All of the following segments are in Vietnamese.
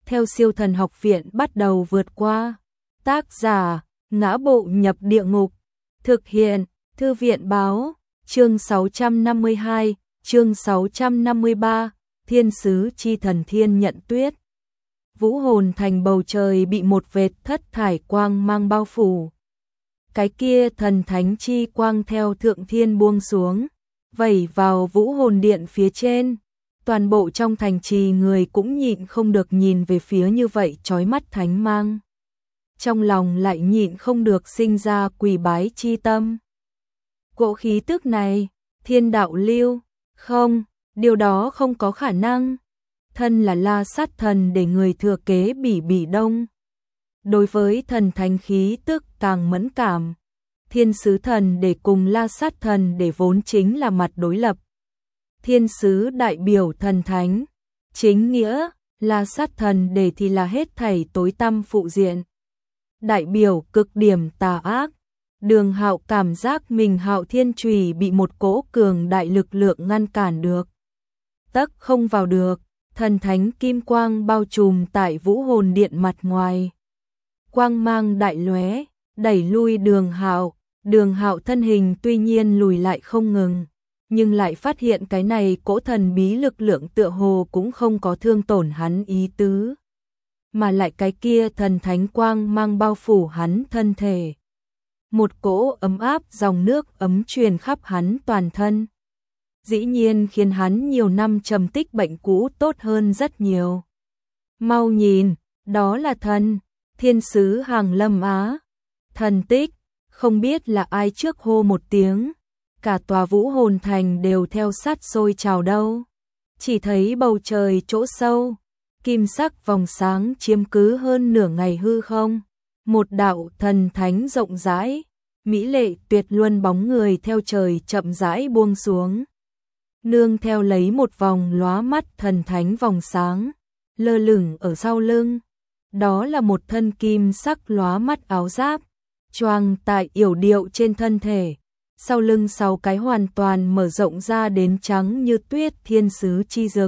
theo Siêu Thần Học Viện bắt đầu vượt qua. Tác giả: Ngã Bộ Nhập Địa Ngục. Thực hiện: Thư viện báo. Chương 652, chương 653, Thiên sứ chi thần Thiên Nhận Tuyết. Vũ hồn thành bầu trời bị một vệt thất thải quang mang bao phủ. Cái kia thần thánh chi quang theo thượng thiên buông xuống, vẩy vào vũ hồn điện phía trên. Toàn bộ trong thành trì người cũng nhịn không được nhìn về phía như vậy chói mắt thánh mang. Trong lòng lại nhịn không được sinh ra quỳ bái chi tâm. Cỗ khí tức này, thiên đạo lưu, không, điều đó không có khả năng. Thân là La Sát Thần để người thừa kế Bỉ Đông. Đối với thần thánh khí tức càng mẫn cảm. Thiên sứ thần để cùng La Sát Thần để vốn chính là mặt đối lập. Thiên sứ đại biểu thần thánh, chính nghĩa, La Sát Thần để thì là hết thảy tối tăm phụ diện. Đại biểu cực điểm tà ác. Đường Hạo cảm giác mình Hạo Thiên Chùy bị một cỗ cường đại lực lượng ngăn cản được. Tấc không vào được, thần thánh kim quang bao trùm tại vũ hồn điện mặt ngoài. Quang mang đại lóe, đẩy lui Đường Hạo. Đường Hạo thân hình tuy nhiên lùi lại không ngừng, nhưng lại phát hiện cái này cỗ thần bí lực lượng tựa hồ cũng không có thương tổn hắn ý tứ, mà lại cái kia thần thánh quang mang bao phủ hắn thân thể. Một cỗ ấm áp dòng nước ấm truyền khắp hắn toàn thân. Dĩ nhiên khiến hắn nhiều năm trầm tích bệnh cũ tốt hơn rất nhiều. Mau nhìn, đó là thần, thiên sứ Hàng Lâm Á. Thần tích, không biết là ai trước hô một tiếng. Cả tòa vũ hồn thành đều theo sát sôi trào đâu. Chỉ thấy bầu trời chỗ sâu, kim sắc vòng sáng chiếm cứ hơn nửa ngày hư không. Một đạo thần thánh rộng rãi, mỹ lệ tuyệt luân bóng người theo trời chậm rãi buông xuống. Nương theo lấy một vòng lóa mắt thần thánh vòng sáng, lơ lửng ở sau lưng. Đó là một thân kim sắc lóa mắt áo giáp, choàng tại yểu điệu trên thân thể. Sau lưng 6 cái hoàn toàn mở rộng ra đến trắng như tuyết thiên sứ chi dực.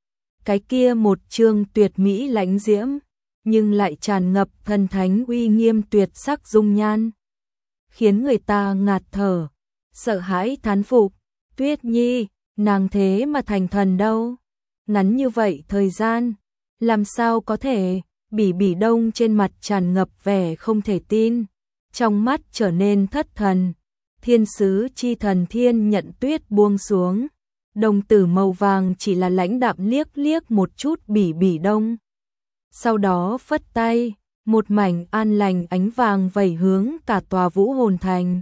Cái kia một trương tuyệt mỹ lãnh diễm, nhưng lại tràn ngập thần thánh uy nghiêm tuyệt sắc dung nhan, khiến người ta ngạt thở, sợ hãi thán phục. Tuyết Nhi, nàng thế mà thành thần đâu? Ngắn như vậy thời gian, làm sao có thể? Bỉ Đông trên mặt tràn ngập vẻ không thể tin, trong mắt trở nên thất thần. Thiên sứ chi thần Thiên Nhận Tuyết buông xuống, đồng tử màu vàng chỉ là lãnh đạm liếc liếc một chút Bỉ Đông. Sau đó phất tay, một mảnh an lành ánh vàng vẩy hướng cả tòa vũ hồn thành.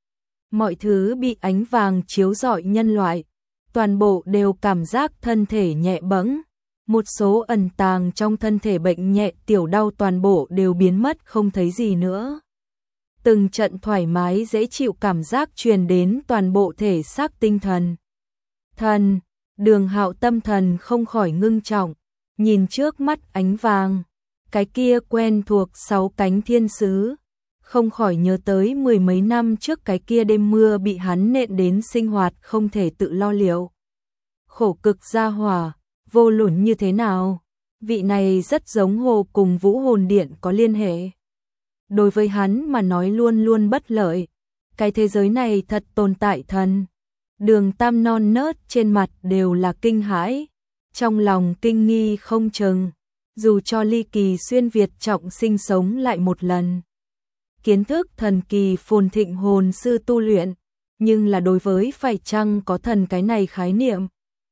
Mọi thứ bị ánh vàng chiếu rọi nhân loại, toàn bộ đều cảm giác thân thể nhẹ bẫng. Một số ẩn tàng trong thân thể bệnh nhẹ tiểu đau toàn bộ đều biến mất không thấy gì nữa. Từng trận thoải mái dễ chịu cảm giác truyền đến toàn bộ thể xác tinh thần. Thần, Đường Hạo tâm thần không khỏi ngưng trọng, nhìn trước mắt ánh vàng, cái kia quen thuộc 6 cánh thiên sứ, không khỏi nhớ tới 10 mấy năm trước cái kia đêm mưa bị hắn nện đến sinh hoạt không thể tự lo liệu. Khổ cực gia hỏa, vô luận như thế nào, vị này rất giống hồ cùng vũ hồn điện có liên hệ. Đối với hắn mà nói luôn luôn bất lợi, cái thế giới này thật tồn tại thần. Đường Tam non nớt trên mặt đều là kinh hãi, trong lòng kinh nghi không chừng, dù cho ly kỳ xuyên Việt trọng sinh sống lại một lần. Kiến thức thần kỳ phồn thịnh hồn sư tu luyện, nhưng là đối với phải chăng có thần cái này khái niệm,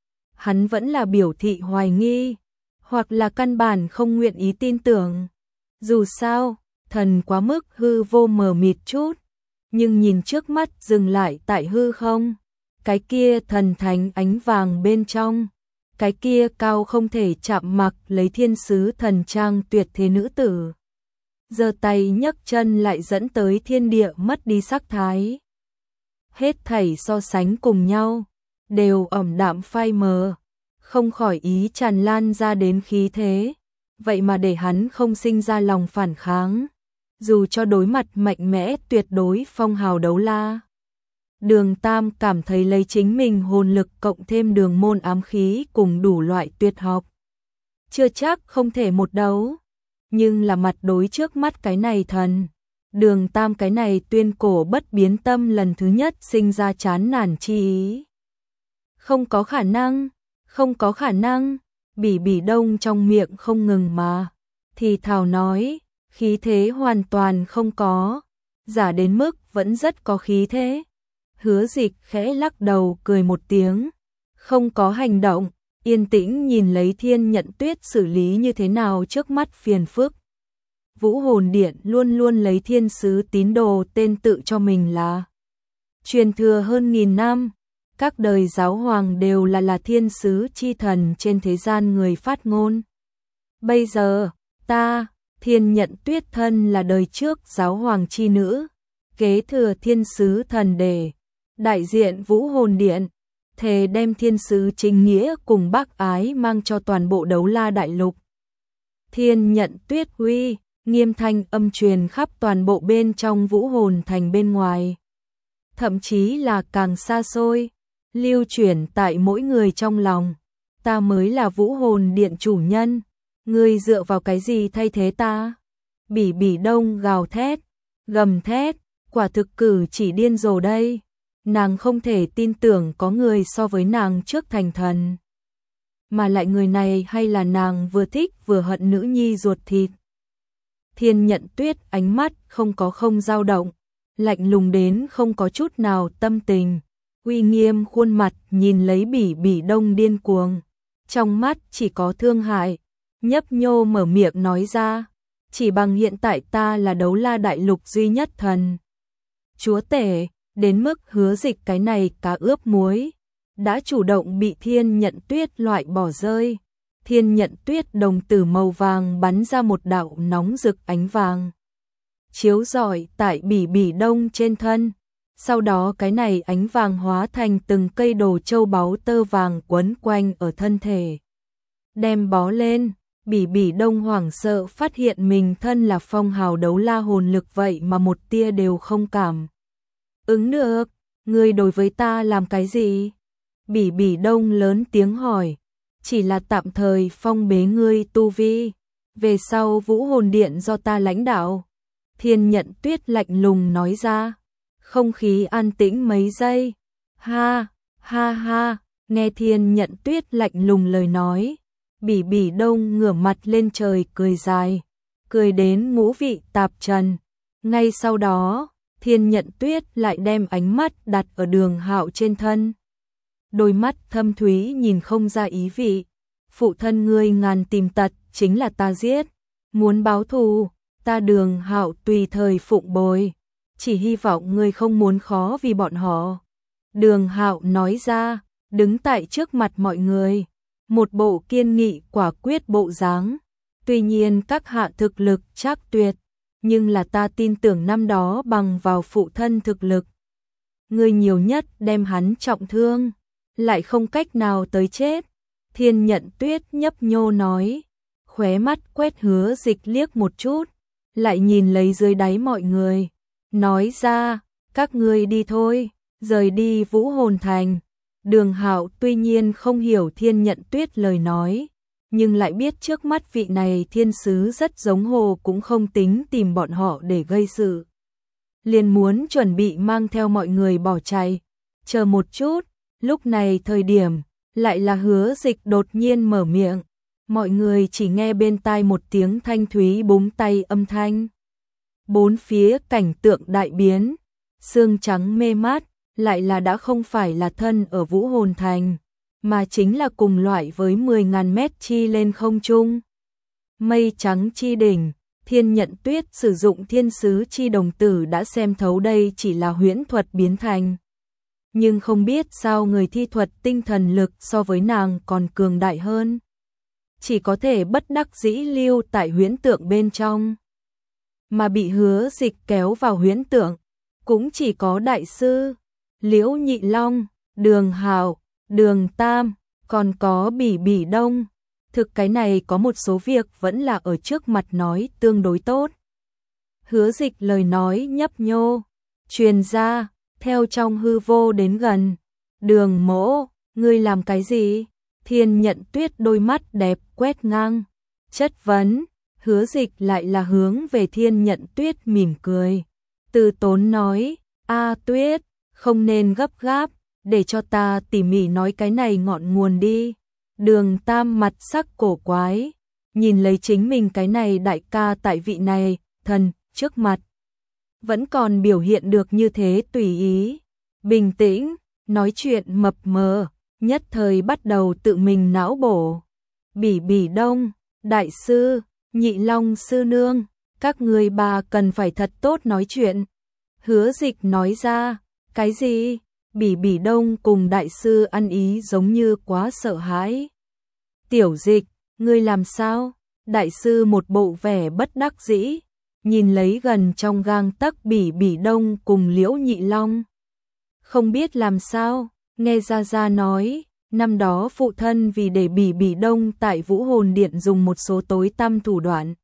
hắn vẫn là biểu thị hoài nghi, hoặc là căn bản không nguyện ý tin tưởng. Dù sao, thần quá mức hư vô mờ mịt chút, nhưng nhìn trước mắt dừng lại tại hư không, cái kia thần thánh ánh vàng bên trong, cái kia cao không thể chạm mặc lấy thiên sứ thần trang tuyệt thế nữ tử. Giơ tay nhấc chân lại dẫn tới thiên địa mất đi sắc thái. Hết thảy so sánh cùng nhau, đều ẩm đạm phai mờ, không khỏi ý tràn lan ra đến khí thế, vậy mà để hắn không sinh ra lòng phản kháng, dù cho đối mặt mạnh mẽ tuyệt đối phong hào đấu la. Đường Tam cảm thấy lấy chính mình hồn lực cộng thêm đường môn ám khí cùng đủ loại tuyệt học, chưa chắc không thể một đấu, nhưng là mặt đối trước mắt cái này thần. Đường Tam cái này tuyên cổ bất biến tâm lần thứ nhất sinh ra chán nản chi ý. Không có khả năng, không có khả năng, Bỉ Bỉ Đông trong miệng không ngừng mà thì thào nói, khí thế hoàn toàn không có, giả đến mức vẫn rất có khí thế. Hứa Dịch khẽ lắc đầu cười một tiếng, không có hành động, yên tĩnh nhìn lấy Thiên Nhận Tuyết xử lý như thế nào trước mắt phiền phức. Vũ Hồn Điện luôn luôn lấy thiên sứ tín đồ tên tự cho mình là truyền thừa hơn 1000 năm, các đời giáo hoàng đều là thiên sứ chi thần trên thế gian người phát ngôn. Bây giờ, ta, Thiên Nhận Tuyết thân là đời trước giáo hoàng chi nữ, kế thừa thiên sứ thần đề, đại diện Vũ Hồn Điện, thề đem thiên sứ chính nghĩa cùng bác ái mang cho toàn bộ Đấu La đại lục. Thiên Nhận Tuyết uy, nghiêm thanh âm truyền khắp toàn bộ bên trong Vũ Hồn thành bên ngoài, thậm chí là càng xa xôi, lưu chuyển tại mỗi người trong lòng. Ta mới là Vũ Hồn Điện chủ nhân, ngươi dựa vào cái gì thay thế ta? Bỉ Bỉ Đông gào thét, gầm thét, quả thực cử chỉ điên rồ đây. Nàng không thể tin tưởng có người so với nàng trước thành thần, mà lại người này hay là nàng vừa thích vừa hận nữ nhi ruột thịt. Thiên Nhận Tuyết ánh mắt không dao động, lạnh lùng đến không có chút nào tâm tình, uy nghiêm khuôn mặt nhìn lấy Bỉ Bỉ Đông điên cuồng, trong mắt chỉ có thương hại, nhấp nhô mở miệng nói ra, chỉ bằng hiện tại ta là Đấu La đại lục duy nhất thần chúa tể, đến mức Hứa Dịch cái này cá ướp muối đã chủ động bị Thiên Nhận Tuyết loại bỏ rơi. Thiên Nhận Tuyết đồng tử màu vàng bắn ra một đạo nóng rực ánh vàng, chiếu rọi tại Bỉ Bỉ Đông trên thân. Sau đó cái này ánh vàng hóa thành từng cây đồ châu báu tơ vàng quấn quanh ở thân thể, đem bó lên. Bỉ Bỉ Đông hoảng sợ phát hiện mình thân là phong hào đấu la hồn lực vậy mà một tia đều không cảm ứng được. Ngươi đối với ta làm cái gì? Bỉ Bỉ Đông lớn tiếng hỏi. Chỉ là tạm thời phong bế ngươi tu vi, về sau Vũ Hồn Điện do ta lãnh đạo. Thiên Nhận Tuyết lạnh lùng nói ra. Không khí an tĩnh mấy giây. Ha, ha ha, nghe Thiên Nhận Tuyết lạnh lùng lời nói, Bỉ Bỉ Đông ngửa mặt lên trời cười dài, cười đến ngũ vị tạp trần. Ngay sau đó, Thiên Nhận Tuyết lại đem ánh mắt đặt ở Đường Hạo trên thân. Đôi mắt thâm thúy nhìn không ra ý vị. Phụ thân ngươi ngàn tìm tật chính là ta giết, muốn báo thù, ta Đường Hạo tùy thời phụng bồi, chỉ hy vọng ngươi không muốn khó vì bọn họ. Đường Hạo nói ra, đứng tại trước mặt mọi người, một bộ kiên nghị quả quyết bộ dáng. Tuy nhiên các hạ thực lực chắc tuyệt, nhưng là ta tin tưởng năm đó bằng vào phụ thân thực lực, ngươi nhiều nhất đem hắn trọng thương, lại không cách nào tới chết. Thiên Nhận Tuyết nhấp nhô nói, khóe mắt quét Hứa Dịch liếc một chút, lại nhìn lấy dưới đáy mọi người, nói ra, các ngươi đi thôi, rời đi Vũ Hồn Thành. Đường Hạo tuy nhiên không hiểu Thiên Nhận Tuyết lời nói, nhưng lại biết trước mắt vị này thiên sứ rất giống hồ cũng không tính tìm bọn họ để gây sự. Liền muốn chuẩn bị mang theo mọi người bỏ chạy. Chờ một chút, lúc này thời điểm, lại là Hứa Dịch đột nhiên mở miệng. Mọi người chỉ nghe bên tai một tiếng thanh thúy búng tay âm thanh. Bốn phía cảnh tượng đại biến, sương trắng mê mát, lại là đã không phải là thân ở Vũ Hồn Thành, mà chính là cùng loại với 10.000 mét chi lên không trung. Mây trắng chi đỉnh, Thiên Nhận Tuyết sử dụng thiên sứ chi đồng tử đã xem thấu đây chỉ là huyễn thuật biến thành. Nhưng không biết sao người thi thuật tinh thần lực so với nàng còn cường đại hơn. Chỉ có thể bất đắc dĩ lưu tại huyễn tượng bên trong. Mà bị Hứa Dịch kéo vào huyễn tượng, cũng chỉ có đại sư, Liễu Nhị Long, Đường Hạo, Đường Tam, còn có Bỉ Bỉ Đông. Thực cái này có một số việc vẫn là ở trước mặt nói tương đối tốt. Hứa Dịch lời nói nhấp nhô, truyền ra, theo trong hư vô đến gần. Đường Mỗ, ngươi làm cái gì? Thiên Nhận Tuyết đôi mắt đẹp quét ngang, chất vấn, Hứa Dịch lại là hướng về Thiên Nhận Tuyết mỉm cười. Từ tốn nói, A Tuyết, không nên gấp gáp, để cho ta tỉ mỉ nói cái này ngọn nguồn đi. Đường Tam mặt sắc cổ quái, nhìn lấy chính mình cái này đại ca tại vị này, thần, trước mặt. Vẫn còn biểu hiện được như thế tùy ý, bình tĩnh, nói chuyện mập mờ, nhất thời bắt đầu tự mình não bổ. Bỉ Bỉ Đông, đại sư, Nhị Long sư nương, các người bà cần phải thật tốt nói chuyện. Hứa Dịch nói ra, cái gì? Bỉ Bỉ Đông cùng đại sư ăn ý giống như quá sợ hãi. Tiểu Dịch, ngươi làm sao? Đại sư một bộ vẻ bất đắc dĩ, nhìn lấy gần trong gang tấc Bỉ Bỉ Đông cùng Liễu Nhị Long. Không biết làm sao, nghe Gia Gia nói, năm đó phụ thân vì để Bỉ Bỉ Đông tại Vũ Hồn Điện dùng một số tối tăm thủ đoạn.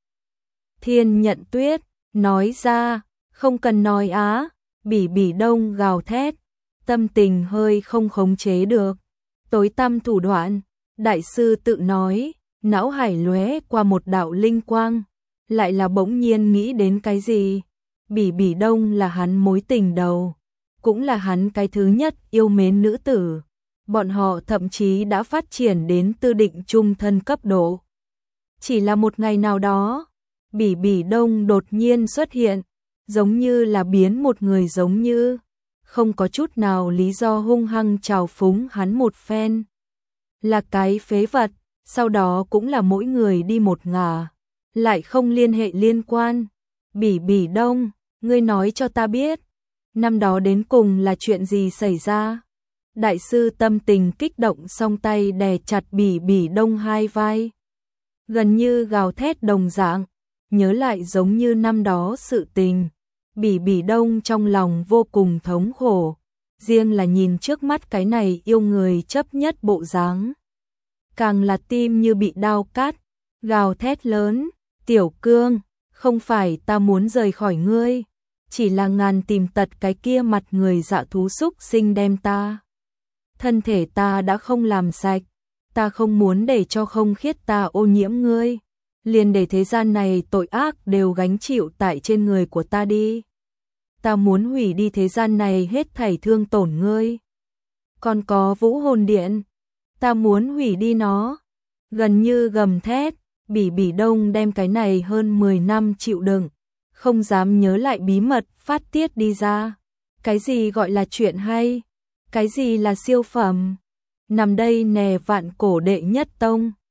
Thiên Nhận Tuyết, nói ra, không cần nói á, Bỉ Bỉ Đông gào thét, tâm tình hơi không khống chế được. Tối tăm thủ đoạn, đại sư tự nói, não hải lóe qua một đạo linh quang, lại là bỗng nhiên nghĩ đến cái gì. Bỉ Bỉ Đông là hắn mối tình đầu, cũng là hắn cái thứ nhất yêu mến nữ tử. Bọn họ thậm chí đã phát triển đến tư định chung thân cấp độ. Chỉ là một ngày nào đó, Bỉ Bỉ Đông đột nhiên xuất hiện, giống như là biến một người giống như, không có chút nào lý do hung hăng trào phúng hắn một phen. Là cái phế vật, sau đó cũng là mỗi người đi một ngả, lại không liên hệ liên quan. Bỉ Bỉ Đông, ngươi nói cho ta biết, năm đó đến cùng là chuyện gì xảy ra? Đại sư tâm tình kích động song tay đè chặt Bỉ Bỉ Đông hai vai, gần như gào thét đồng dạng, nhớ lại giống như năm đó sự tình. Bỉ Bỉ Đông trong lòng vô cùng thống khổ, riêng là nhìn trước mắt cái này yêu người chấp nhất bộ dáng, càng là tim như bị đao cắt, gào thét lớn, Tiểu Cương, không phải ta muốn rời khỏi ngươi, chỉ là ngàn tìm tật cái kia mặt người dạ thú xúc sinh đem ta. Thân thể ta đã không làm sạch, ta không muốn để cho không khiết ta ô nhiễm ngươi, liền để thế gian này tội ác đều gánh chịu tại trên người của ta đi. Ta muốn hủy đi thế gian này hết thảy thương tổn ngươi. Còn có Vũ Hồn Điện, ta muốn hủy đi nó. Gần như gầm thét, Bỉ Bỉ Đông đem cái này hơn 10 năm chịu đựng, không dám nhớ lại bí mật phát tiết đi ra. Cái gì gọi là chuyện hay? Cái gì là siêu phẩm? Nằm đây nè vạn cổ đệ nhất tông,